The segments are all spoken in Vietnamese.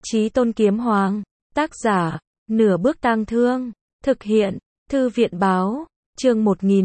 Chí Tôn Kiếm Hoàng, tác giả, Nửa Bước Tang Thương, thực hiện, Thư viện báo, chương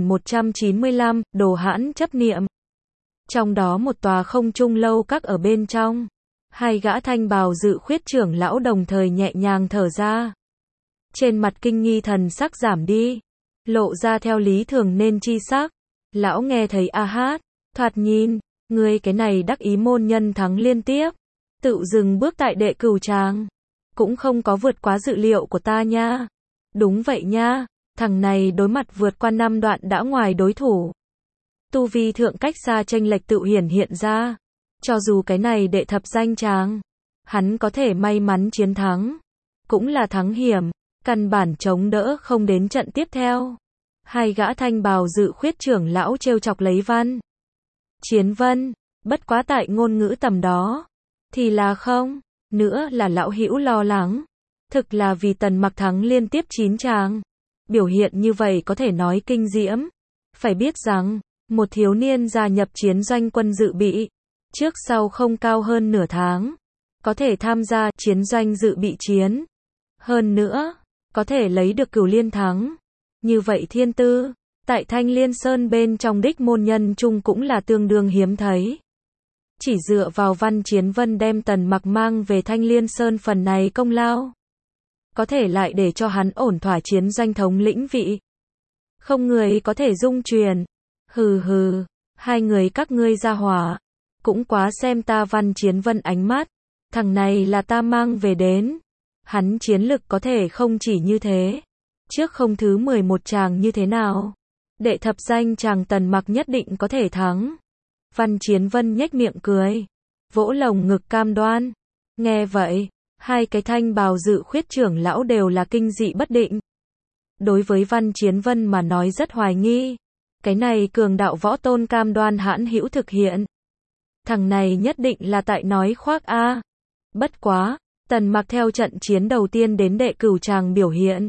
1195, Đồ Hãn chấp niệm. Trong đó một tòa không trung lâu các ở bên trong, hai gã thanh bào dự khuyết trưởng lão đồng thời nhẹ nhàng thở ra. Trên mặt kinh nghi thần sắc giảm đi, lộ ra theo lý thường nên chi sắc. Lão nghe thấy a hát, thoạt nhìn, ngươi cái này đắc ý môn nhân thắng liên tiếp, tự dừng bước tại đệ cửu tràng, cũng không có vượt quá dự liệu của ta nha. Đúng vậy nha, thằng này đối mặt vượt qua 5 đoạn đã ngoài đối thủ. Tu vi thượng cách xa chênh lệch tự hiển hiện ra. Cho dù cái này đệ thập danh tràng, hắn có thể may mắn chiến thắng, cũng là thắng hiểm, căn bản chống đỡ không đến trận tiếp theo. Hai gã thanh bào dự khuyết trưởng lão trêu chọc lấy Văn Chiến Vân, bất quá tại ngôn ngữ tầm đó, thì là không, nữa là lão hữu lo lắng. Thực là vì Tần Mặc thắng liên tiếp 9 tràng, biểu hiện như vậy có thể nói kinh diễm. Phải biết rằng, một thiếu niên gia nhập chiến doanh quân dự bị, trước sau không cao hơn nửa tháng, có thể tham gia chiến doanh dự bị chiến. Hơn nữa, có thể lấy được cửu liên thắng. Như vậy thiên tư, tại Thanh Liên Sơn bên trong đích môn nhân chung cũng là tương đương hiếm thấy. Chỉ dựa vào Văn Chiến Vân đem Tần Mặc mang về Thanh Liên Sơn phần này công lao, có thể lại để cho hắn ổn thỏa chiến doanh thống lĩnh vị. Không người có thể dung truyền. Hừ hừ, hai người các ngươi ra hỏa, cũng quá xem ta Văn Chiến Vân ánh mắt. Thằng này là ta mang về đến. Hắn chiến lực có thể không chỉ như thế. Trước không thứ 11 chàng như thế nào, đệ thập danh chàng Tần Mặc nhất định có thể thắng. Văn Chiến Vân nhếch miệng cười, vỗ lồng ngực cam đoan. Nghe vậy, hai cái thanh bào dự khuyết trưởng lão đều là kinh dị bất định. Đối với Văn Chiến Vân mà nói rất hoài nghi, cái này cường đạo võ tôn cam đoan hãn hữu thực hiện. Thằng này nhất định là tại nói khoác a. Bất quá, Tần Mặc theo trận chiến đầu tiên đến đệ cửu tràng biểu hiện,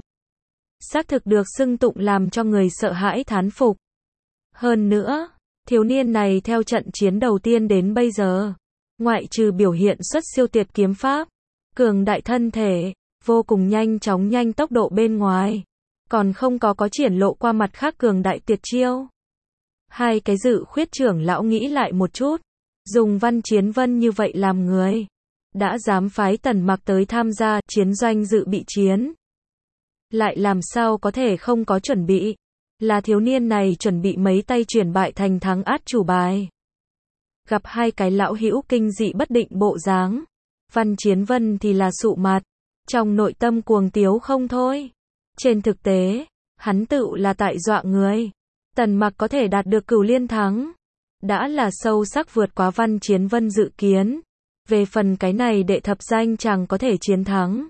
xác thực được xưng tụng làm cho người sợ hãi thán phục. Hơn nữa, thiếu niên này theo trận chiến đầu tiên đến bây giờ, ngoại trừ biểu hiện xuất siêu tuyệt kiếm pháp, cường đại thân thể, vô cùng nhanh chóng nhanh tốc độ bên ngoài, còn không có triển lộ qua mặt khác cường đại tuyệt chiêu. Hai cái dự khuyết trưởng lão nghĩ lại một chút, dùng Văn Chiến Vân như vậy làm người, đã dám phái Tần Mặc tới tham gia chiến doanh dự bị chiến, lại làm sao có thể không có chuẩn bị. Là thiếu niên này chuẩn bị mấy tay chuyển bại thành thắng át chủ bài. Gặp hai cái lão hữu kinh dị bất định bộ dáng, Văn Chiến Vân thì là sụ mặt, trong nội tâm cuồng tiếu không thôi. Trên thực tế, hắn tự là tại dọa người. Tần Mặc có thể đạt được cửu liên thắng, đã là sâu sắc vượt quá Văn Chiến Vân dự kiến. Về phần cái này đệ thập danh chàng có thể chiến thắng,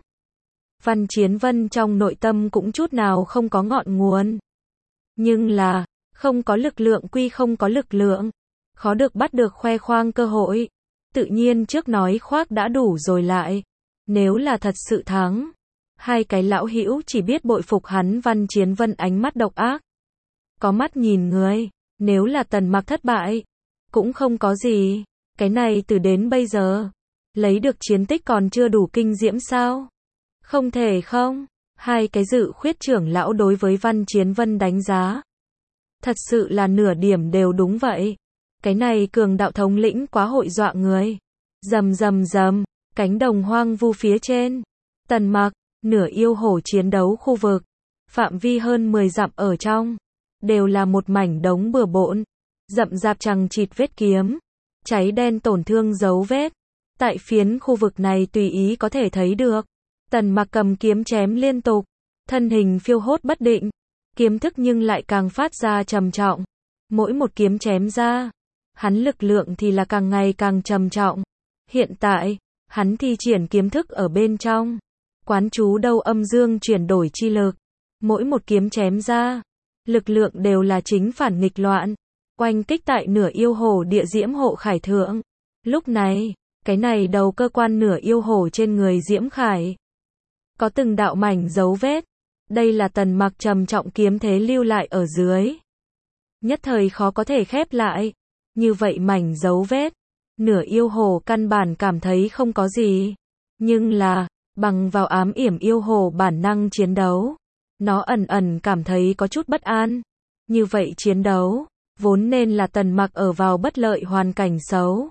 Văn Chiến Vân trong nội tâm cũng chút nào không có ngọn nguồn. Nhưng là, không có lực lượng quy không có lực lượng, khó được bắt được khoe khoang cơ hội. Tự nhiên trước nói khoác đã đủ rồi lại. Nếu là thật sự thắng, hai cái lão hữu chỉ biết bội phục hắn Văn Chiến Vân ánh mắt độc ác. Có mắt nhìn người, nếu là Tần Mặc thất bại, cũng không có gì. Cái này từ đến bây giờ, lấy được chiến tích còn chưa đủ kinh diễm sao? Không thể không? Hai cái dự khuyết trưởng lão đối với Văn Chiến Vân đánh giá, thật sự là nửa điểm đều đúng vậy. Cái này cường đạo thống lĩnh quá hội dọa người. Rầm rầm rầm, cánh đồng hoang vu phía trên, Tần Mặc, nửa yêu hổ chiến đấu khu vực, phạm vi hơn 10 dặm ở trong, đều là một mảnh đống bừa bộn, rậm rạp chằng chịt vết kiếm, cháy đen tổn thương dấu vết. Tại phiến khu vực này tùy ý có thể thấy được, Tần Mặc cầm kiếm chém liên tục, thân hình phiêu hốt bất định, kiếm thức nhưng lại càng phát ra trầm trọng. Mỗi một kiếm chém ra, hắn lực lượng thì là càng ngày càng trầm trọng. Hiện tại, hắn thi triển kiếm thức ở bên trong, quán chú đâu âm dương chuyển đổi chi lực. Mỗi một kiếm chém ra, lực lượng đều là chính phản nghịch loạn, oanh kích tại nửa yêu hổ địa diễm hộ khải thượng. Lúc này, cái này đầu cơ quan nửa yêu hổ trên người Diễm Khải, có từng đạo mảnh dấu vết. Đây là Tần Mặc trầm trọng kiếm thế lưu lại ở dưới, nhất thời khó có thể khép lại. Như vậy mảnh dấu vết, nửa yêu hồ căn bản cảm thấy không có gì. Nhưng là, bằng vào ám yểm yêu hồ bản năng chiến đấu, nó ẩn ẩn cảm thấy có chút bất an. Như vậy chiến đấu, vốn nên là Tần Mặc ở vào bất lợi hoàn cảnh xấu.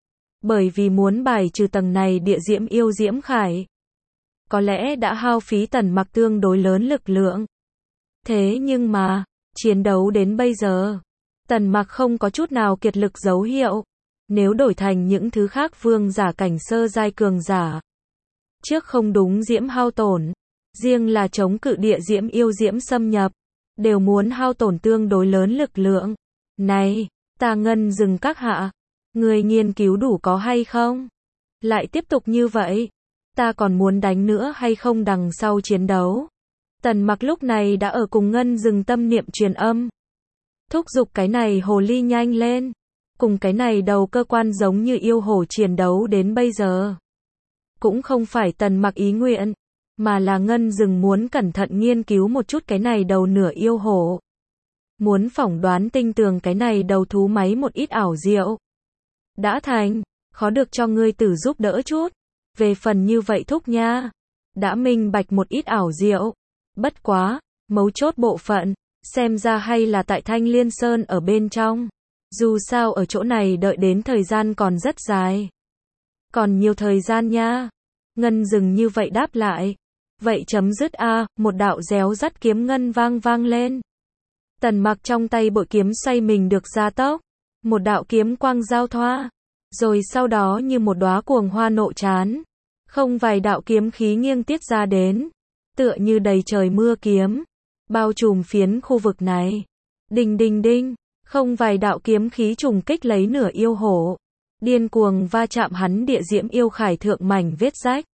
Bởi vì muốn bài trừ tầng này địa diễm yêu diễm khải, có lẽ đã hao phí Tần Mặc tương đối lớn lực lượng. Thế nhưng mà, chiến đấu đến bây giờ, Tần Mặc không có chút nào kiệt lực dấu hiệu. Nếu đổi thành những thứ khác vương giả cảnh sơ giai cường giả, trước không đúng diễm hao tổn, riêng là chống cự địa diễm yêu diễm xâm nhập, đều muốn hao tổn tương đối lớn lực lượng. Này, ta Ngân Dừng các hạ, người nghiên cứu đủ có hay không? Lại tiếp tục như vậy, ta còn muốn đánh nữa hay không đằng sau chiến đấu? Tần Mặc lúc này đã ở cùng Ngân Dừng tâm niệm truyền âm. Thúc giục cái này hồ ly nhanh lên. Cùng cái này đầu cơ quan giống như yêu hổ chiến đấu đến bây giờ. Cũng không phải Tần Mặc ý nguyện, mà là Ngân Dừng muốn cẩn thận nghiên cứu một chút cái này đầu nửa yêu hổ. Muốn phỏng đoán tinh tường cái này đầu thú máy một ít ảo diệu. Đã thành, khó được cho ngươi tử giúp đỡ chút. Về phần như vậy thúc nha, đã minh bạch một ít ảo diệu. Bất quá, mấu chốt bộ phận, xem ra hay là tại Thanh Liên Sơn ở bên trong. Dù sao ở chỗ này đợi đến thời gian còn rất dài. Còn nhiều thời gian nha. Ngân Dừng như vậy đáp lại. Vậy chấm dứt a, một đạo réo rắt kiếm ngân vang lên. Tần Mặc trong tay bội kiếm xoay mình được gia tốc. Một đạo kiếm quang giao thoa. Rồi sau đó như một đóa cuồng hoa nộ trán. Không vài đạo kiếm khí nghiêng tiết ra đến. Tựa như đầy trời mưa kiếm. Bao trùm phiến khu vực này. Đinh đinh đinh. Không vài đạo kiếm khí trùng kích lấy nửa yêu hổ. Điên cuồng va chạm hắn địa diễm yêu khải thượng mảnh vết rách.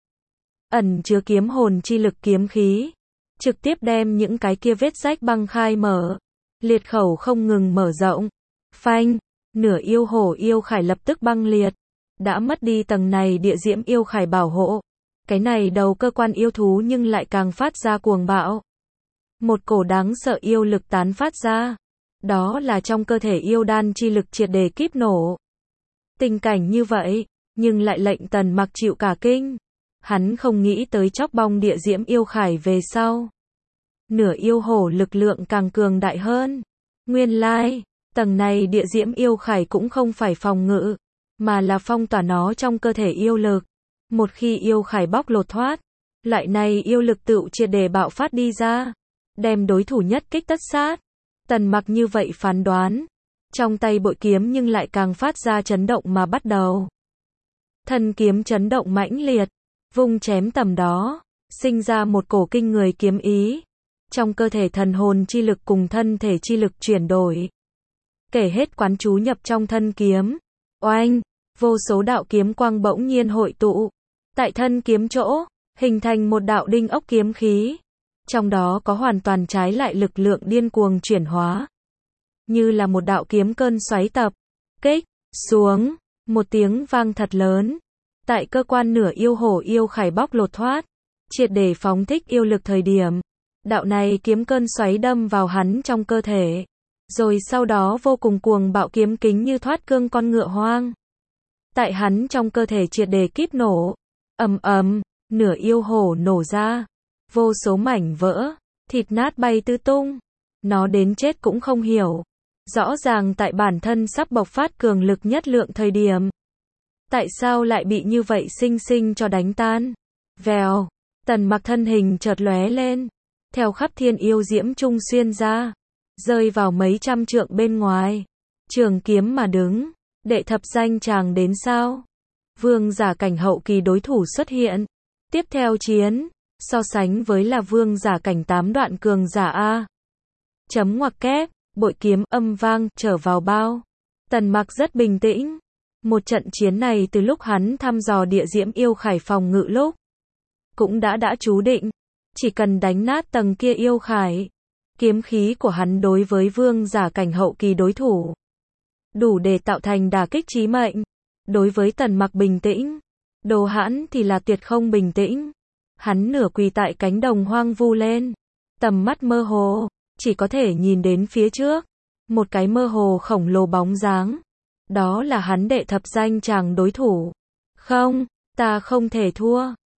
Ẩn chứa kiếm hồn chi lực kiếm khí. Trực tiếp đem những cái kia vết rách băng khai mở. Liệt khẩu không ngừng mở rộng. Phanh, nửa yêu hổ yêu khải lập tức băng liệt. Đã mất đi tầng này địa diễm yêu khải bảo hộ. Cái này đầu cơ quan yêu thú nhưng lại càng phát ra cuồng bạo. Một cổ đáng sợ yêu lực tán phát ra. Đó là trong cơ thể yêu đan chi lực triệt để kíp nổ. Tình cảnh như vậy, nhưng lại lệnh Tần Mặc chịu cả kinh. Hắn không nghĩ tới chóc bong địa diễm yêu khải về sau. Nửa yêu hổ lực lượng càng cường đại hơn. Nguyên lai, tầng này địa diễm yêu khải cũng không phải phòng ngự, mà là phong tỏa nó trong cơ thể yêu lực. Một khi yêu khải bóc lột thoát, loại này yêu lực tựu triệt để bạo phát đi ra, đem đối thủ nhất kích tất sát. Tần Mặc như vậy phán đoán, trong tay bội kiếm nhưng lại càng phát ra chấn động mà bắt đầu. Thân kiếm chấn động mãnh liệt, vung chém tầm đó, sinh ra một cổ kinh người kiếm ý. Trong cơ thể thần hồn chi lực cùng thân thể chi lực chuyển đổi. Kể hết quán chú nhập trong thân kiếm. Oanh, vô số đạo kiếm quang bỗng nhiên hội tụ. Tại thân kiếm chỗ, hình thành một đạo đinh ốc kiếm khí. Trong đó có hoàn toàn trái lại lực lượng điên cuồng chuyển hóa. Như là một đạo kiếm cơn xoáy tập. Kích, xuống, một tiếng vang thật lớn. Tại cơ quan nửa yêu hổ yêu khải bóc lột thoát. Triệt để phóng thích yêu lực thời điểm. Đạo này kiếm cơn xoáy đâm vào hắn trong cơ thể. Rồi sau đó vô cùng cuồng bạo kiếm kính như thoát cương con ngựa hoang. Tại hắn trong cơ thể triệt để kíp nổ. Ầm ầm, nửa yêu hổ nổ ra. Vô số mảnh vỡ, thịt nát bay tứ tung. Nó đến chết cũng không hiểu. Rõ ràng tại bản thân sắp bộc phát cường lực nhất lượng thời điểm. Tại sao lại bị như vậy sinh sinh cho đánh tan? Vèo, Tần Mặc thân hình chợt lóe lên. Theo khắp thiên yêu diễm trung xuyên ra. Rơi vào mấy trăm trượng bên ngoài. Trường kiếm mà đứng. Đệ thập danh chàng đến sao? Vương giả cảnh hậu kỳ đối thủ xuất hiện. Tiếp theo chiến. So sánh với là vương giả cảnh 8 đoạn cường giả A. Chấm ngoặc kép, bội kiếm âm vang, trở vào bao. Tần Mặc rất bình tĩnh. Một trận chiến này từ lúc hắn thăm dò địa diễm yêu khải phòng ngự lúc. Cũng đã chú định. Chỉ cần đánh nát tầng kia yêu khải. Kiếm khí của hắn đối với vương giả cảnh hậu kỳ đối thủ. Đủ để tạo thành đả kích chí mệnh. Đối với Tần Mặc bình tĩnh. Đồ Hãn thì là tuyệt không bình tĩnh. Hắn nửa quỳ tại cánh đồng hoang vu lên. Tầm mắt mơ hồ. Chỉ có thể nhìn đến phía trước. Một cái mơ hồ khổng lồ bóng dáng. Đó là hắn đệ thập danh chàng đối thủ. Không, ta không thể thua.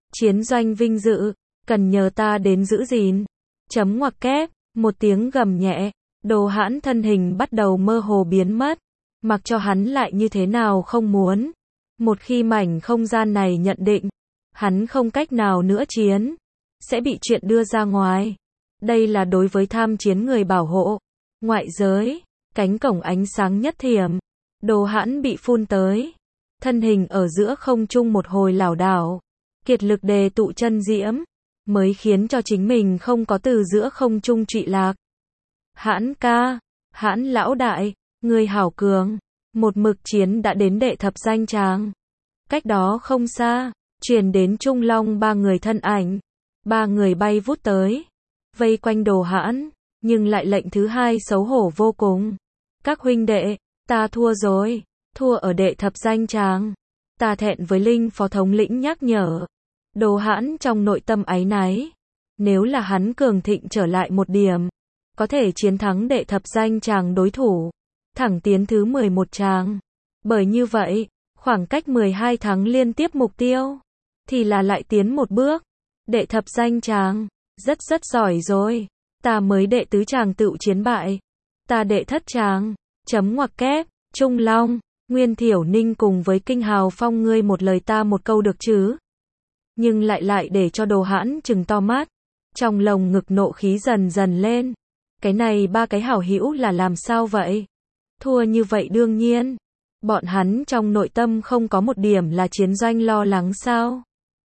Chiến doanh vinh dự, cần nhờ ta đến giữ gìn. Chấm ngoặc kép, một tiếng gầm nhẹ, Đồ Hãn thân hình bắt đầu mơ hồ biến mất, mặc cho hắn lại như thế nào không muốn. Một khi mảnh không gian này nhận định, hắn không cách nào nữa chiến, sẽ bị chuyện đưa ra ngoài. Đây là đối với tham chiến người bảo hộ. Ngoại giới, cánh cổng ánh sáng nhất thiểm, Đồ Hãn bị phun tới, thân hình ở giữa không trung một hồi lảo đảo, kiệt lực đề tụ chân diễm, mới khiến cho chính mình không có từ giữa không trung trụy lạc. Hãn ca, Hãn lão đại, người hảo cường, một mực chiến đã đến đệ thập danh tràng. Cách đó không xa, truyền đến Trung Long ba người thân ảnh, ba người bay vút tới, vây quanh Đồ Hãn, nhưng lại lệnh thứ hai xấu hổ vô cùng. Các huynh đệ, ta thua rồi, thua ở đệ thập danh tràng. Ta thẹn với Linh phó thống lĩnh nhắc nhở. Đồ Hãn trong nội tâm áy náy. Nếu là hắn cường thịnh trở lại một điểm, có thể chiến thắng đệ thập danh tràng đối thủ, thẳng tiến thứ 11 tràng. Bởi như vậy, khoảng cách 12 tháng liên tiếp mục tiêu, thì là lại tiến một bước. Đệ thập danh tràng, rất giỏi rồi. Ta mới đệ tứ tràng tựu chiến bại. Ta đệ thất tràng, chấm ngoặc kép, Trung Long, Nguyên Thiểu Ninh cùng với Kinh Hào Phong ngươi một lời ta một câu được chứ. Nhưng lại để cho Đồ Hãn trừng to mắt, trong lồng ngực nộ khí dần dần lên. Cái này ba cái hảo hữu là làm sao vậy? Thua như vậy đương nhiên, bọn hắn trong nội tâm không có một điểm là chiến doanh lo lắng sao?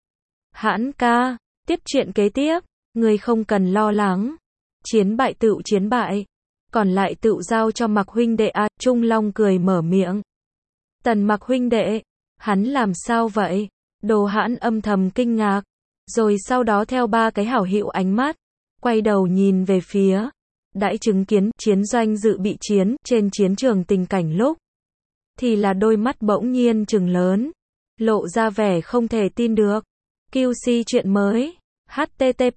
Hãn ca, tiếp chuyện kế tiếp, ngươi không cần lo lắng. Chiến bại tựu chiến bại, còn lại tựu giao cho Mặc huynh đệ à, Trung Long cười mở miệng. Tần Mặc huynh đệ, hắn làm sao vậy? Đồ Hãn âm thầm kinh ngạc, rồi sau đó theo ba cái hảo hữu ánh mắt, quay đầu nhìn về phía, đãi chứng kiến chiến doanh dự bị chiến trên chiến trường tình cảnh lúc, thì là đôi mắt bỗng nhiên trừng lớn, lộ ra vẻ không thể tin được. QC chuyện mới, http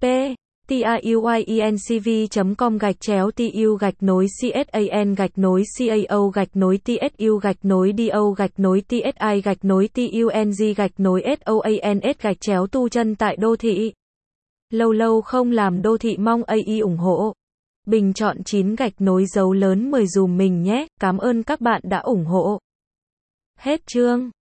tu chân tại đô thị. Lâu lâu không làm đô thị mong AI ủng hộ. Bình chọn 9 dấu lớn 10 dùm mình nhé. Cảm ơn các bạn đã ủng hộ. Hết chương.